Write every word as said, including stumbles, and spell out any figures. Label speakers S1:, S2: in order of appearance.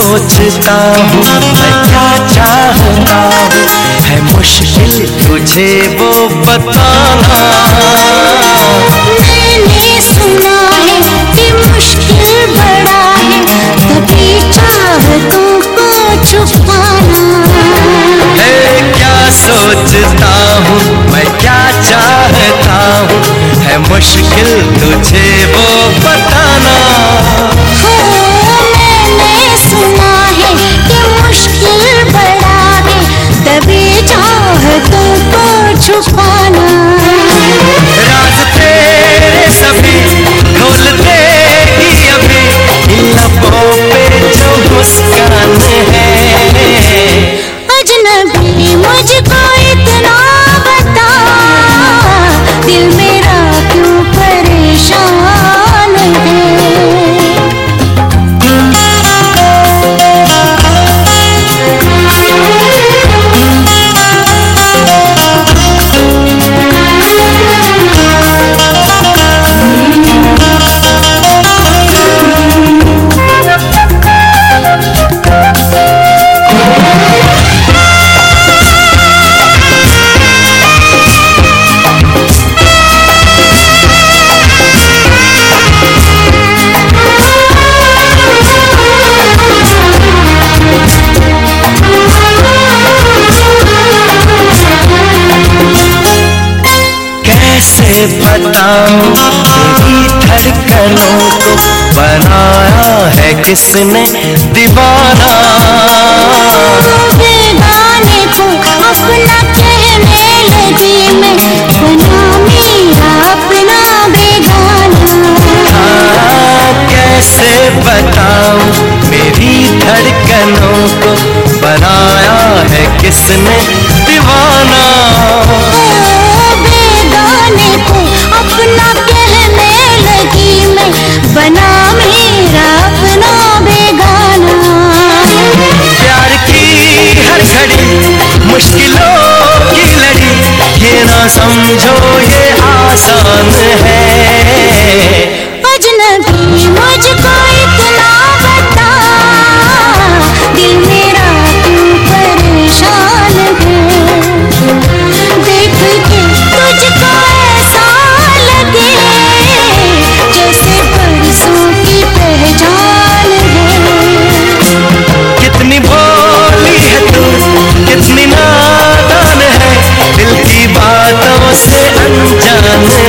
S1: सोचता हूँ मैं क्या चाहता हूँ, है मुश्किल तुझे वो बताना।
S2: मैंने सुना है कि मुश्किल बड़ा है, कभी चाहतों को छुपाना।
S1: है क्या सोचता हूँ मैं क्या चाहता हूँ, है मुश्किल तुझे वो बताना।
S2: सुना है कि मुश्किल बड़ा है, तभी चाहतों को छुपाना।
S1: राज तेरे सभी खोल देगी अभी, लबों पे जो मुस्कान है।
S2: अजनबी मुझको इतना बता, दिल मेरा क्यों परेशान है।
S1: कैसे बताऊं तेरी धड़कनों को बनाया है किसने दीवाना।
S2: बेगाने को अपना कहने लगी मैं, बना मेरा अपना बेगाना।
S1: हाँ, कैसे बताऊं मेरी धड़कनों को बनाया है किसने दीवाना।
S2: अपना कहने लगी मैं, बना मेरा अपना बेगाना।
S1: प्यार की हर घड़ी मुश्किलों की लड़ी, ये ना समझो ये आसान है।
S2: अजनबी मुझको इतना बता, दिल मेरा क्यों परेशान है। देख के तुझको ऐसा लगे जैसे बरसों की पहचान है।
S1: कितनी भोली है तू, कितनी नादान है, दिल की बातों से अनजान